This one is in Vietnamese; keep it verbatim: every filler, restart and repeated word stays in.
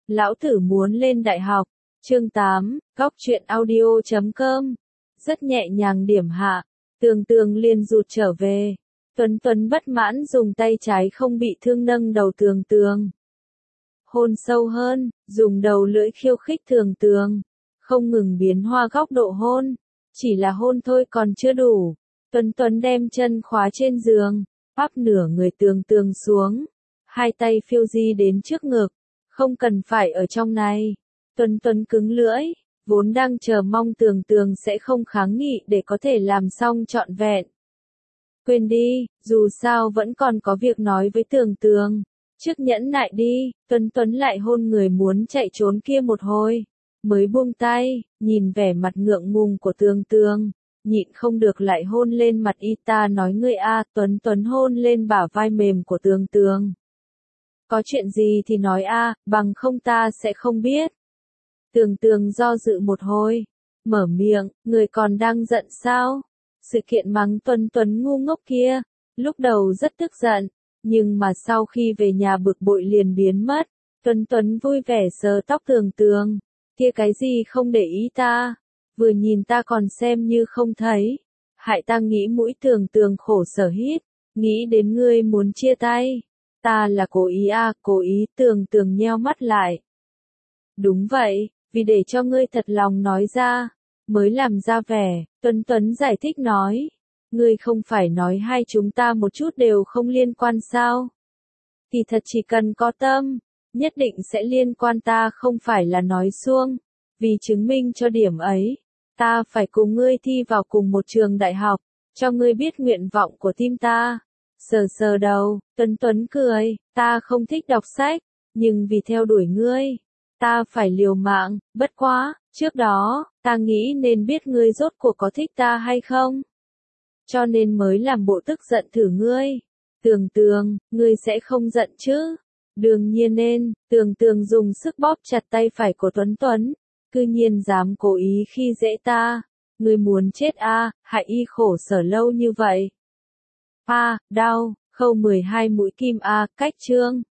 Lão tử muốn lên đại học. Chương tám, góc truyện audio chấm com. Rất nhẹ nhàng điểm hạ. Tường Tường liền rụt trở về. Tuấn Tuấn bất mãn dùng tay trái không bị thương nâng đầu Tường Tường. Hôn sâu hơn, dùng đầu lưỡi khiêu khích Tường Tường. Không ngừng biến hoa góc độ hôn. Chỉ là hôn thôi còn chưa đủ. Tuấn Tuấn đem chân khóa trên giường, áp nửa người Tường Tường xuống. Hai tay phiêu di đến trước ngực. Không cần phải ở trong này. Tuấn Tuấn cứng lưỡi, vốn đang chờ mong Tường Tường sẽ không kháng nghị để có thể làm xong trọn vẹn. Quên đi, dù sao vẫn còn có việc nói với Tường Tường. Trước nhẫn nại đi, Tuấn Tuấn lại hôn người muốn chạy trốn kia một hồi. Mới buông tay, nhìn vẻ mặt ngượng ngùng của Tường Tường. Nhịn không được lại hôn lên mặt y ta nói ngươi a. Tuấn Tuấn hôn lên bả vai mềm của Tường Tường. Có chuyện gì thì nói a, bằng không ta sẽ không biết. Tường Tường do dự một hồi, mở miệng, người còn đang giận sao? Sự kiện mắng Tuấn Tuấn ngu ngốc kia, lúc đầu rất tức giận, nhưng mà sau khi về nhà bực bội liền biến mất. Tuấn Tuấn vui vẻ sờ tóc Tường Tường, kia cái gì không để ý ta, vừa nhìn ta còn xem như không thấy, hại ta nghĩ mũi Tường Tường khổ sở hít, nghĩ đến ngươi muốn chia tay. Ta là cố ý à, cố ý. Tường Tường nheo mắt lại. Đúng vậy, vì để cho ngươi thật lòng nói ra, mới làm ra vẻ. Tuấn Tuấn giải thích nói. Ngươi không phải nói hai chúng ta một chút đều không liên quan sao? Thì thật chỉ cần có tâm, nhất định sẽ liên quan, ta không phải là nói suông. Vì chứng minh cho điểm ấy, ta phải cùng ngươi thi vào cùng một trường đại học, cho ngươi biết nguyện vọng của tim ta. Sờ sờ đầu, Tuấn Tuấn cười, ta không thích đọc sách, nhưng vì theo đuổi ngươi, ta phải liều mạng, bất quá, trước đó, ta nghĩ nên biết ngươi rốt cuộc có thích ta hay không. Cho nên mới làm bộ tức giận thử ngươi. Tường Tường, ngươi sẽ không giận chứ? Đương nhiên nên. Tường Tường dùng sức bóp chặt tay phải của Tuấn Tuấn, cư nhiên dám cố ý khi dễ ta. Ngươi muốn chết a, hại y khổ sở lâu như vậy. A, à, đau, khâu mười hai mũi kim a, cách chương.